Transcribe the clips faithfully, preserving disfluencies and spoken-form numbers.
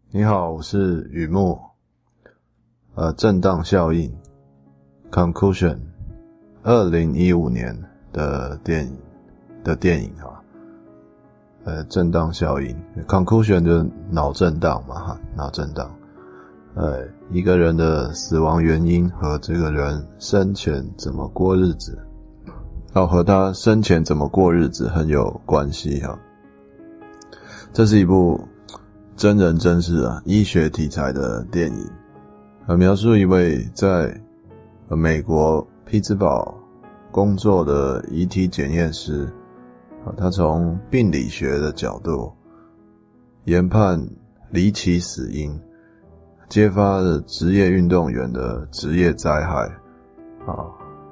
你好，我是雨木。呃，震荡效应 Conclusion 二零一五年的电影的电影啊。呃，震荡效应 Conclusion 就是脑震荡嘛哈，脑震荡。呃，一个人的死亡原因和这个人生前怎么过日子，哦，和他生前怎么过日子很有关系哈。这是一部真人真事啊，医学题材的电影，呃，描述一位在美国匹兹堡工作的遗体检验师，啊，他从病理学的角度研判离奇死因，揭发了职业运动员的职业灾害，啊，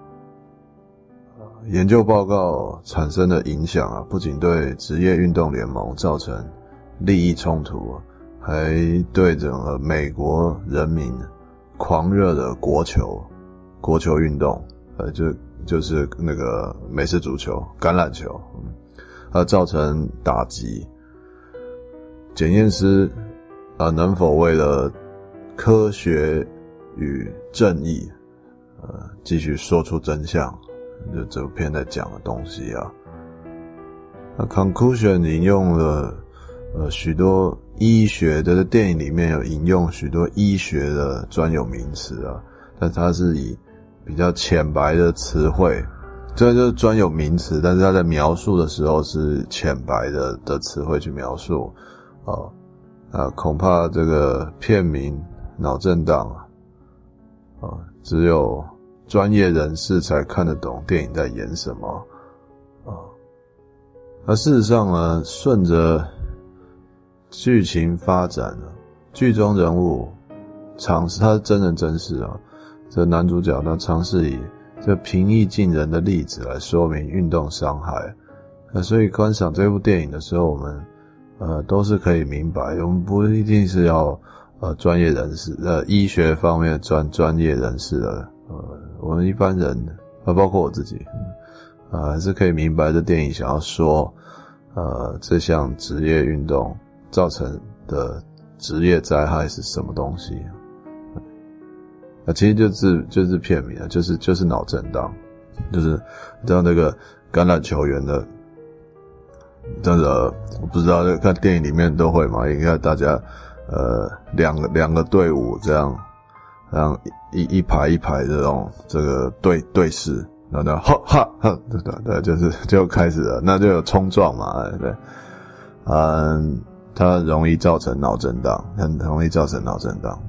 研究报告产生的影响啊，不仅对职业运动联盟造成利益冲突，还对整个美国人民狂热的国球国球运动，呃，就就是那个美式足球、橄榄球，嗯，而造成打击。检验师呃能否为了科学与正义，呃，继续说出真相？就这部片在讲的东西啊。那 Conclusion 引用了呃许多医学的电影里面有引用许多医学的专有名词啊，但它是以比较浅白的词汇，这就是专有名词，但是它在描述的时候是浅白的的词汇去描述啊啊，恐怕这个片名脑震荡啊，只有专业人士才看得懂电影在演什么啊。那事实上呢，顺着剧情发展呢，剧中人物尝试，他是真人真事啊，这男主角他尝试以这平易近人的例子来说明运动伤害，那所以观赏这部电影的时候，我们呃都是可以明白，我们不一定是要呃专业人士，呃医学方面专专业人士的，呃我们一般人，呃包括我自己，呃还是可以明白这电影想要说，呃这项职业运动造成的职业灾害是什么东西？啊，其实就是就是片名啊，就是就是脑震荡，就是知道那个橄榄球员的，真的我不知道看电影里面都会嘛？你看大家呃两个两个队伍这样，这样一一排一排这种这个对对视，然后呢哈哈哈，对对对，就是就开始了，那就有冲撞嘛，对，嗯。它容易造成脑震荡，很容易造成脑震荡。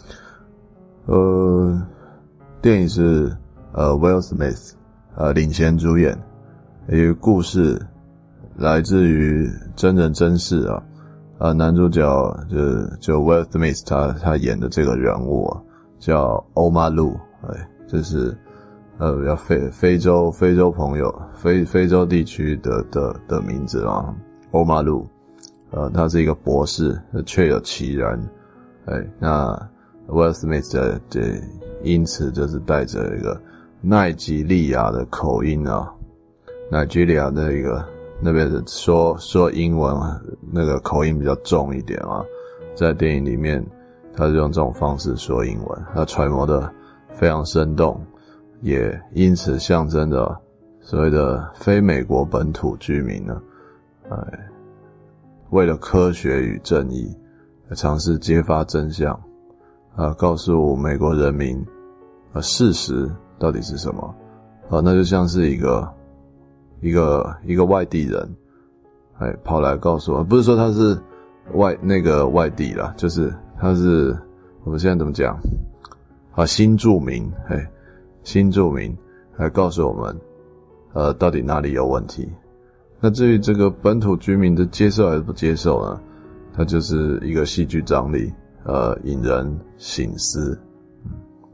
呃，电影是呃 Will Smith 呃领衔主演，一个故事来自于真人真事啊。呃，男主角就就 Will Smith 他他演的这个人物啊，叫 Omar Lu， 哎，这是呃要非非洲非洲朋友非非洲地区的的的名字啊 ，Omar Lu。呃，他是一个博士，确有其人。哎，那 Will Smith 的这因此就是带着一个奈及利亚的口音啊，奈及利亚那个那边的说说英文那个口音比较重一点啊，在电影里面他是用这种方式说英文，他揣摩的非常生动，也因此象征着所谓的非美国本土居民呢，哎。为了科学与正义，尝试揭发真相，啊，告诉美国人民，啊，事实到底是什么？啊，那就像是一个一个一个外地人，哎，跑来告诉我，不是说他是外那个外地啦，就是他是我们现在怎么讲？啊，新住民，哎，新住民来告诉我们，呃，到底哪里有问题？那至于这个本土居民的接受还是不接受呢？它就是一个戏剧张力，呃，引人省思。嗯，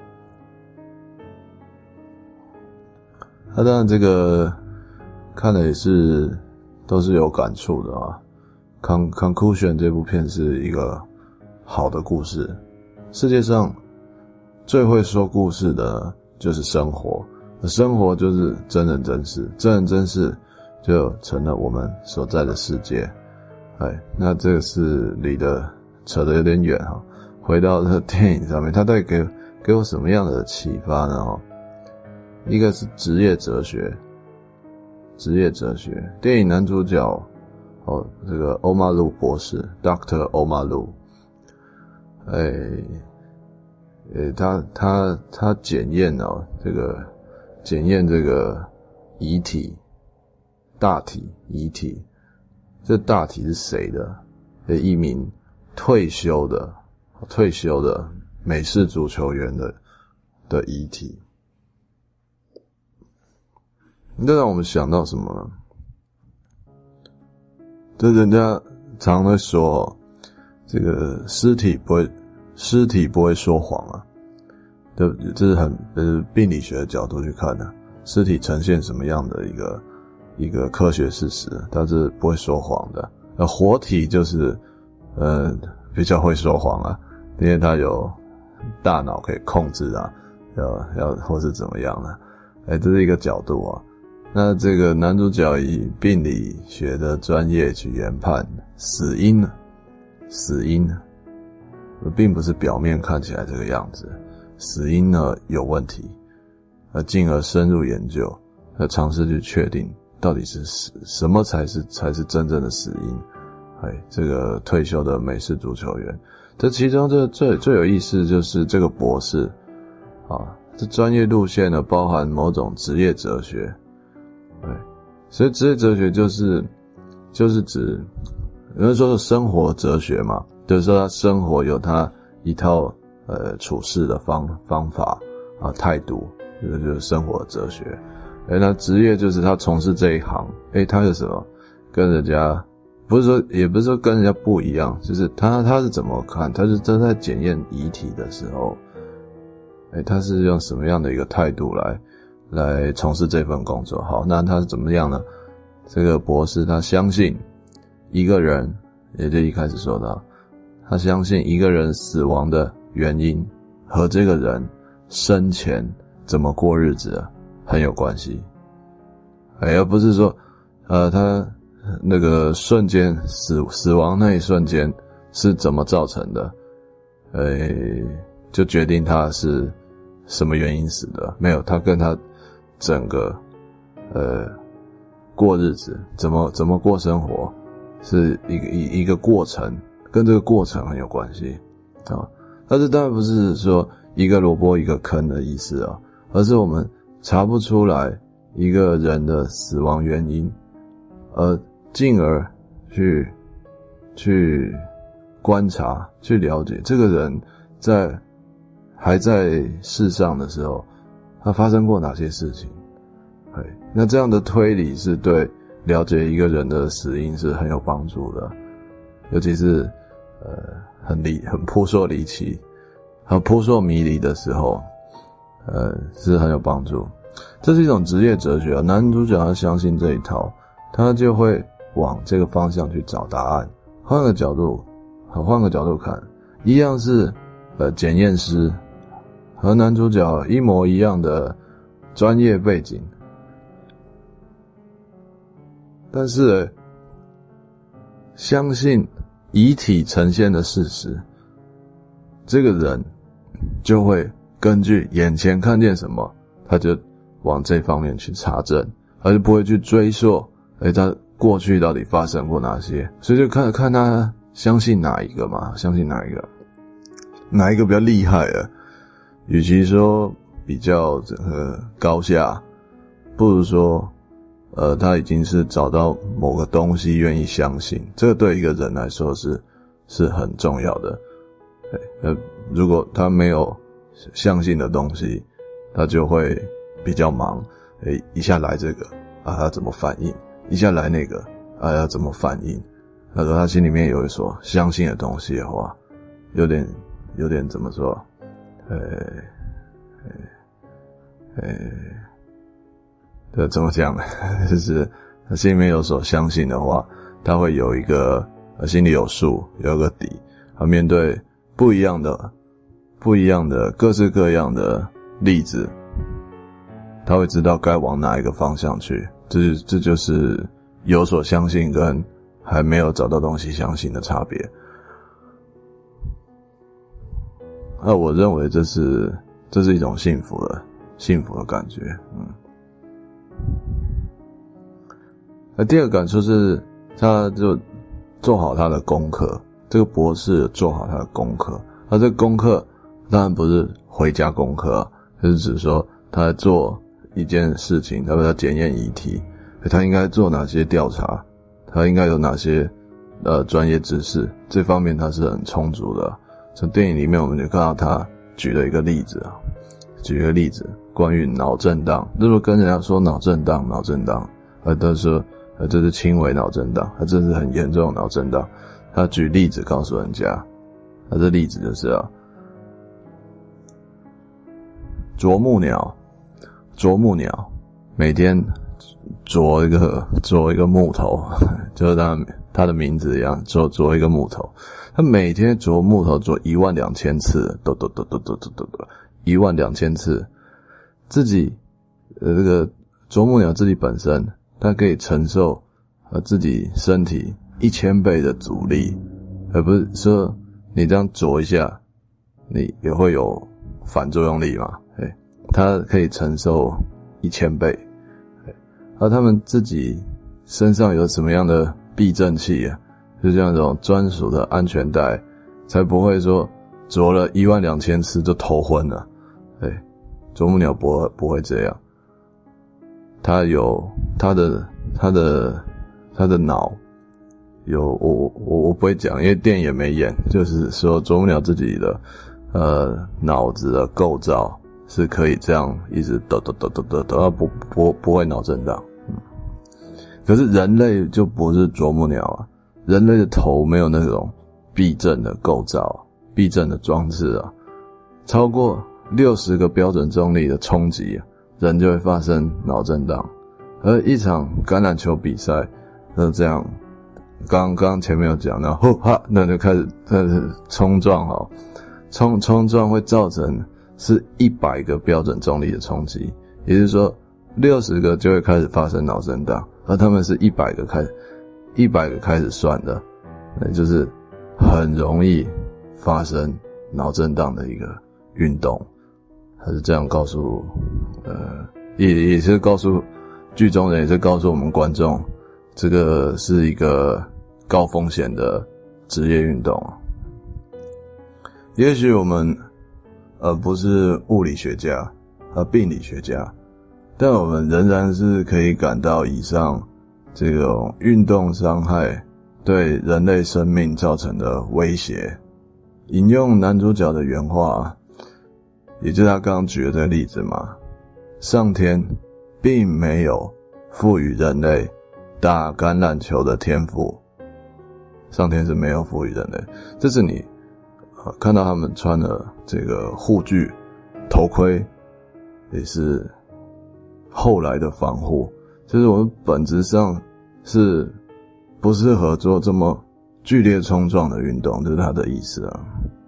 那当然这个看了也是都是有感触的啊。Con Conclusion 这部片是一个好的故事。世界上最会说故事的就是生活，生活就是真人真事，真人真事就成了我们所在的世界。哎，那这个是离得扯得有点远哈。回到这个电影上面，它到底给给我什么样的启发呢？哈，一个是职业哲学，职业哲学。电影男主角哦，这个欧马路博士 ，Doctor 欧马路，哎，诶，他他他检验哦，这个检验这个遗体，大体遗体，这大体是谁的？是一名退休的。退休的美式足球员的的遗体，这让我们想到什么呢？这人家常会说，这个尸体不会，尸体不会说谎啊。这这是很呃病理学的角度去看的，尸体呈现什么样的一个一个科学事实，它是不会说谎的。而活体就是呃比较会说谎啊。因为他有大脑可以控制啊，要要或是怎么样呢？哎，这是一个角度啊。那这个男主角以病理学的专业去研判死因，死因并不是表面看起来这个样子，死因呢有问题，而进而深入研究，而尝试去确定到底是什么才是才是真正的死因。哎，这个退休的美式足球员。这其中这最最有意思就是这个博士啊，这专业路线呢包含某种职业哲学，对，所以职业哲学就是就是指有人说是生活哲学嘛，就是说他生活有他一套呃处事的方方法啊态度，这个就是生活哲学。诶，那职业就是他从事这一行，诶，他是什么？跟人家。不是说，也不是说跟人家不一样，就是他他是怎么看？他是正在检验遗体的时候，哎，他是用什么样的一个态度来来从事这份工作？好，那他是怎么样呢？这个博士他相信一个人，也就一开始说到，他相信一个人死亡的原因和这个人生前怎么过日子很有关系，哎，而不是说，呃，他。那个瞬间死死亡那一瞬间是怎么造成的？呃，就决定他是什么原因死的？没有，他跟他整个呃过日子怎么怎么过生活是一个一一个过程，跟这个过程很有关系啊。但是当然不是说一个萝卜一个坑的意思啊，而是我们查不出来一个人的死亡原因，而进而去去观察去了解这个人在还在世上的时候他发生过哪些事情。那这样的推理是对了解一个人的死因是很有帮助的，尤其是呃很离很扑朔离奇很扑朔迷离的时候，呃是很有帮助。这是一种职业哲学，男主角他相信这一套，他就会往这个方向去找答案。换个角度，换个角度看，一样是呃检验师，和男主角一模一样的专业背景，但是相信遗体呈现的事实，这个人就会根据眼前看见什么，他就往这方面去查证，而就不会去追溯诶他过去到底发生过哪些，所以就看看他相信哪一个嘛，相信哪一个，哪一个比较厉害的。与其说比较这个高下，不如说，呃，他已经是找到某个东西愿意相信，这个对一个人来说是是很重要的。呃，如果他没有相信的东西，他就会比较忙，诶，一下来这个啊，他怎么反应？一下来那个啊，要怎么反应？那说他心里面有所相信的东西的话，有点有点怎么说？呃呃呃，这怎么讲呢？就是他心里面有所相信的话，他会有一个心里有数，有个底。他面对不一样的、不一样的、各式各样的例子，他会知道该往哪一个方向去。这这就是有所相信跟还没有找到东西相信的差别。 那我认为这是这是一种幸福的幸福的感觉。嗯，那第二个感受是，他就做好他的功课。这个博士做好他的功课，他这个功课当然不是回家功课啊，就是指说他在做一件事情，他在检验遗体，他应该做哪些调查，他应该有哪些呃专业知识，这方面他是很充足的。从电影里面我们就看到他举了一个例子啊，举一个例子关于脑震荡，如果跟人家说脑震荡脑震荡，呃都说呃这是轻微脑震荡，他这是很严重的脑震荡。他举例子告诉人家，他这例子就是啊，啄木鸟，啄木鸟每天啄一个啄一个木头，就是他他的名字一样，啄啄一个木头。他每天啄木头啄一万两千次，咚咚咚咚咚咚咚咚，一万两千次。自己呃这个啄木鸟自己本身，它可以承受呃自己身体一千倍的阻力，而不是说你这样啄一下，你也会有反作用力嘛？哎，它可以承受一千倍。而他们自己身上有什么样的避震器啊？就这样一种专属的安全带，才不会说啄了一万两千次就头昏了。哎，啄木鸟不会不会这样，它有它的它的它的脑。有我我我不会讲，因为电影也没演，就是说啄木鸟自己的呃脑子的构造是可以这样一直抖抖抖抖抖抖，不不不会脑震荡。嗯，可是人类就不是啄木鸟啊，人类的头没有那种避震的构造，避震的装置啊，超过六十个标准重力的冲击，人就会发生脑震荡。而一场橄榄球比赛，那这样。刚刚前面有讲到，呼哈，那就开始开始冲撞哈，冲冲撞会造成是一百个标准重力的冲击，也就是说六十个就会开始发生脑震荡，而他们是一百个开始一百个开始算的，那就是很容易发生脑震荡的一个运动。他是这样告诉呃也也是告诉剧中人，也是告诉我们观众，这个是一个高风险的职业运动。也许我们呃不是物理学家和病理学家，但我们仍然是可以感到以上这种运动伤害对人类生命造成的威胁。引用男主角的原话，也就是他刚刚举的这个例子嘛，上天并没有赋予人类打橄榄球的天赋，上天是没有赋予人类。这是你、呃、看到他们穿了这个护具头盔，也是后来的防护，就是我们本质上是不适合做这么剧烈冲撞的运动，这是他的意思啊。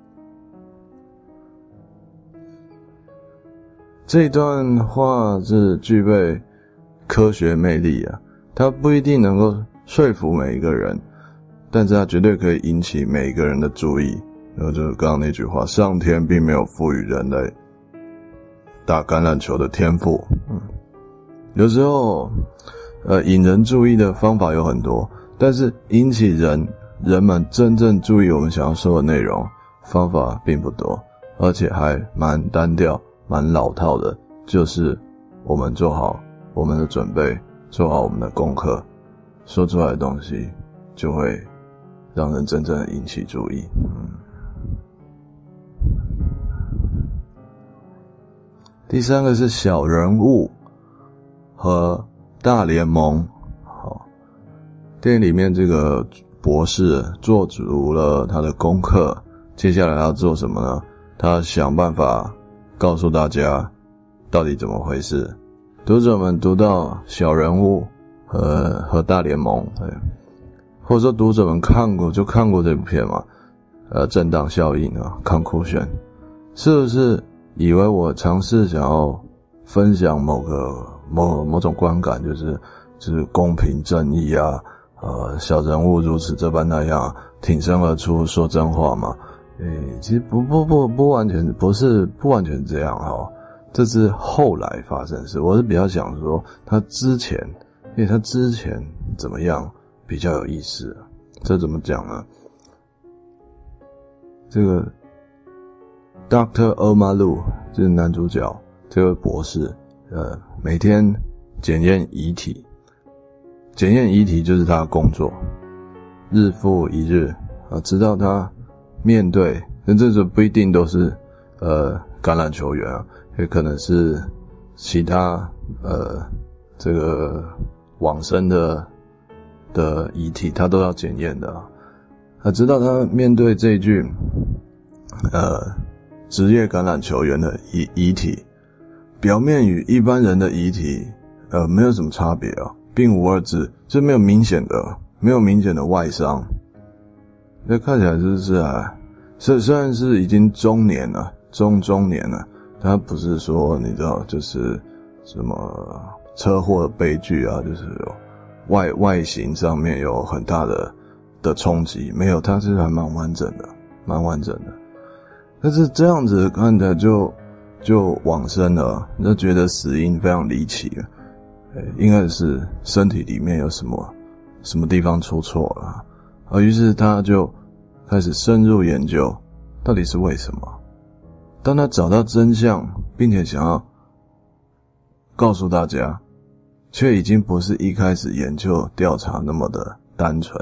这一段话是具备科学魅力啊，它不一定能够说服每一个人，但是它绝对可以引起每一个人的注意。然后就是刚刚那句话，上天并没有赋予人类打橄榄球的天赋。嗯，有时候呃引人注意的方法有很多，但是引起人人们真正注意我们想要说的内容方法并不多，而且还蛮单调蛮老套的，就是我们做好我们的准备，做好我们的功课，说出来的东西就会让人真正的引起注意。嗯，第三个是小人物和大联盟。好，电影里面这个博士做足了他的功课，接下来要做什么呢？他想办法告诉大家到底怎么回事。读者们读到小人物和和大联盟，或者说读者们看过就看过这部片嘛，呃，震荡效应啊 ，conclusion， 是不是以为我尝试想要分享某个某某种观感，就是就是公平正义啊，呃，小人物如此这般那样挺身而出说真话嘛？ 诶，其实不不不不完全不是不完全这样齁，这是后来发生的事。我是比较想说他之前，因为他之前怎么样比较有意思。这怎么讲呢？这个 Doctor Omalu 就是男主角，这个博士，呃，每天检验遗体，检验遗体就是他的工作，日复一日啊，直到他面对，那这个不一定都是呃橄榄球员啊，也可能是其他呃这个往生的的遗体，他都要检验的啊。啊，直到他面对这一具呃职业橄榄球员的遗遗体，表面与一般人的遗体呃没有什么差别啊，并无二致，就没有明显的没有明显的外伤。那看起来就是啊，虽虽然是已经中年了，中中年了，他不是说你知道就是什么车祸的悲剧啊，就是有外外形上面有很大的的冲击，没有，他是还蛮完整的，蛮完整的。但是这样子看起来就就往生了，你就觉得死因非常离奇了，应该是身体里面有什么什么地方出错了。而于是他就开始深入研究，到底是为什么。当他找到真相，并且想要告诉大家，却已经不是一开始研究调查那么的单纯。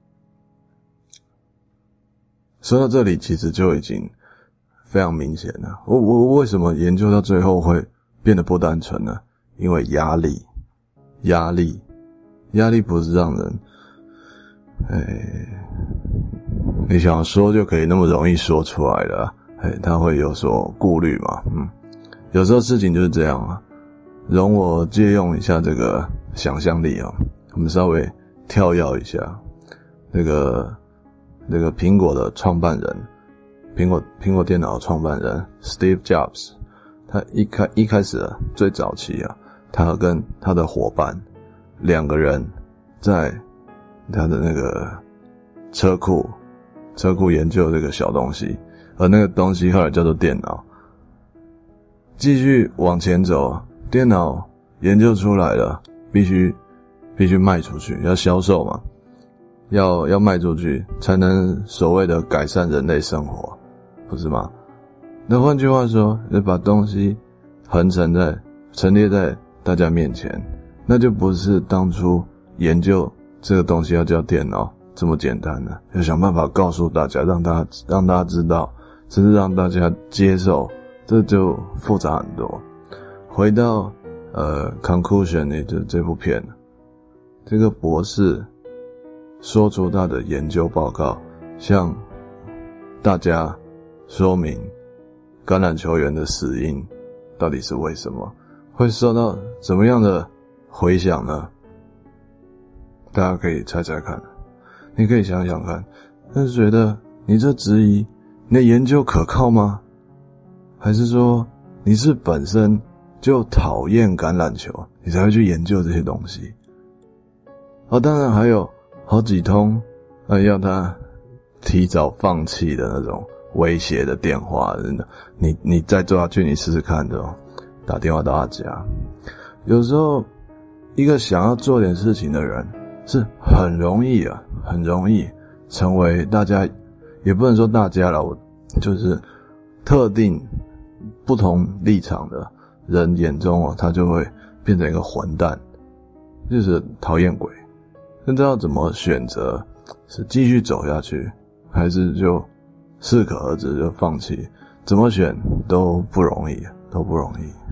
说到这里，其实就已经非常明显了。我我为什么研究到最后会变得不单纯呢？因为压力，压力，压力不是让人，哎，你想说就可以那么容易说出来的啊，哎，他会有所顾虑嘛，嗯，有时候事情就是这样啊。容我借用一下这个想象力啊，我们稍微跳跃一下，那个那个苹果的创办人，苹果苹果电脑的创办人 Steve Jobs， 他一开一开始啊，最早期啊，他跟他的伙伴两个人在他的那个车库车库研究这个小东西，而那个东西后来叫做电脑。继续往前走，电脑研究出来了，必须必须卖出去，要销售嘛，要要卖出去才能所谓的改善人类生活，不是吗？那换句话说，要把东西横陈在陈列在大家面前，那就不是当初研究这个东西要叫电脑这么简单了，要想办法告诉大家，让大家让大家知道，甚至让大家接受，这就复杂很多。回到呃 conclusion 的这这部片，这个博士说出他的研究报告，向大家说明橄榄球员的死因到底是为什么，会受到怎么样的回响呢？大家可以猜猜看，你可以想想看，但是觉得你这质疑你的研究可靠吗？还是说你是本身就讨厌橄榄球，你才会去研究这些东西？哦，当然还有好几通呃要他提早放弃的那种威胁的电话，真的，你你再做下去，你试试看的哦，打电话到他家。有时候一个想要做点事情的人，是很容易啊，很容易成为大家，也不能说大家啦，我就是特定不同立场的人眼中哦，他就会变成一个混蛋，就是讨厌鬼。那这要怎么选择？是继续走下去，还是就适可而止就放弃？怎么选都不容易，都不容易。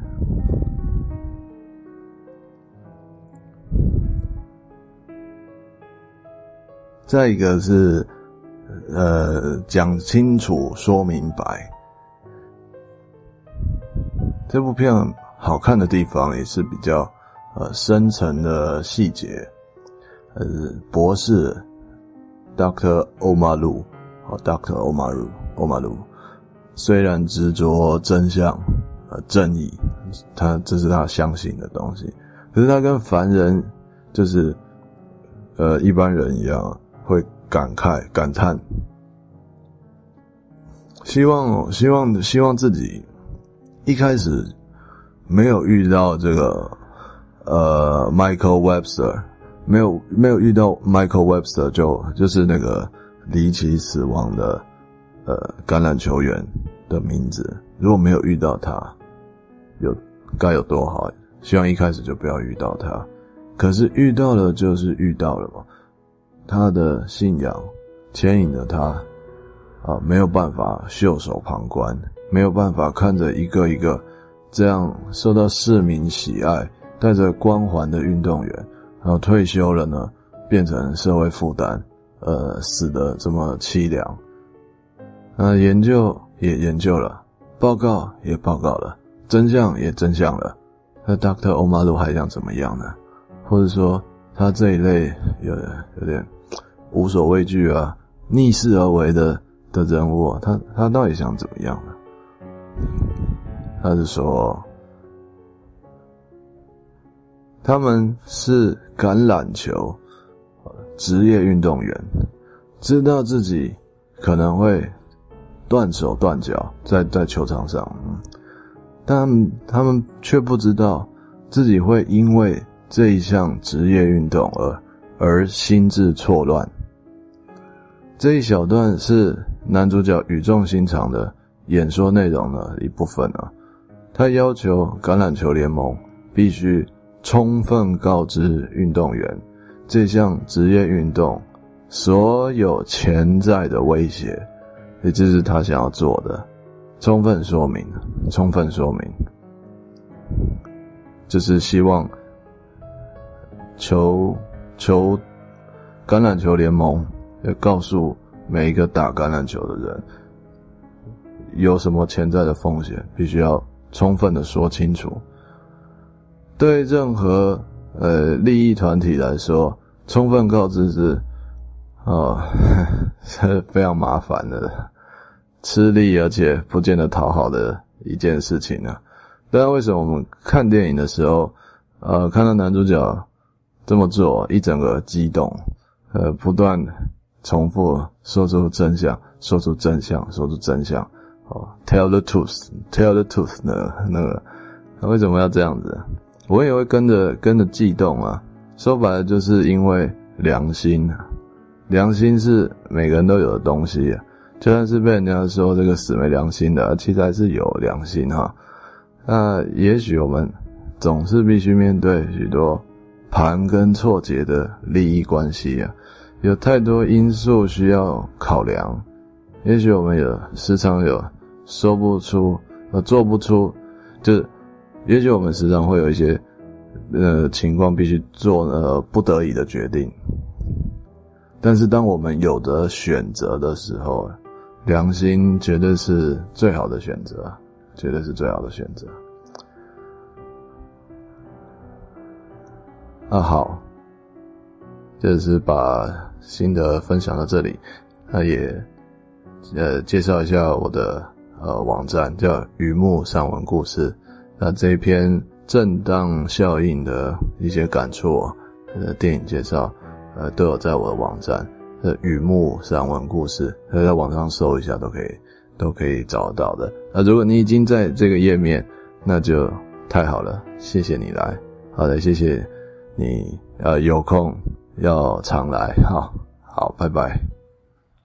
再一个是呃讲清楚说明白。这部片好看的地方也是比较呃深层的细节。呃博士 Doctor Omalu 哦 Doctor Omalu Omalu 虽然执着真相呃正义，他这是他相信的东西，可是他跟凡人就是呃一般人一样，会感慨感叹希望希望希望自己一开始没有遇到这个呃 Michael Webster， 没有没有遇到 Michael Webster 就就是那个离奇死亡的呃橄榄球员的名字，如果没有遇到他，有该有多好，希望一开始就不要遇到他。可是遇到了就是遇到了嘛，他的信仰牵引了他啊，没有办法袖手旁观，没有办法看着一个一个这样受到市民喜爱带着光环的运动员，然后退休了呢变成社会负担，呃死得这么凄凉。那研究也研究了，报告也报告了，真相也真相了，那 Doctor Omalu 还想怎么样呢？或者说他这一类有有点无所畏惧啊，逆势而为的的人物，他他到底想怎么样呢？他是说他们是橄榄球职业运动员，知道自己可能会断手断脚在在球场上，但他们却不知道自己会因为这一项职业运动而而心智错乱。这一小段是男主角语重心长的演说内容的一部分啊。他要求橄榄球联盟必须充分告知运动员这项职业运动所有潜在的威胁，也就是他想要做的，充分说明，充分说明，就是希望球球橄榄球联盟要告诉每一个打橄榄球的人有什么潜在的风险，必须要充分的说清楚。对任何呃利益团体来说，充分告知是哦是非常麻烦的，吃力而且不见得讨好的一件事情啊。但为什么我们看电影的时候呃看到男主角这么做，一整个激动，呃，不断重复说出真相，说出真相，说出真相，哦 ，tell the truth， tell the truth， 那个那个，他为什么要这样子？我也会跟着跟着悸动啊。说白了，就是因为良心啊，良心是每个人都有的东西啊，就算是被人家说这个死没良心的，其实还是有良心哈。那也许我们总是必须面对许多盘根错节的利益关系啊，有太多因素需要考量。也许我们有时常有说不出呃做不出，就是也许我们时常会有一些呃情况必须做呃不得已的决定。但是当我们有的选择的时候，良心绝对是最好的选择，绝对是最好的选择。啊，好，就是把心得分享到这里，那也呃介绍一下我的呃网站，叫雨木散文故事。那这一篇震荡效应的一些感触，呃电影介绍，呃都有在我的网站，呃雨木散文故事，呃在网上搜一下都可以都可以找得到的。那如果你已经在这个页面，那就太好了，谢谢你来。好的，谢谢。你呃有空要常来，好好，拜拜。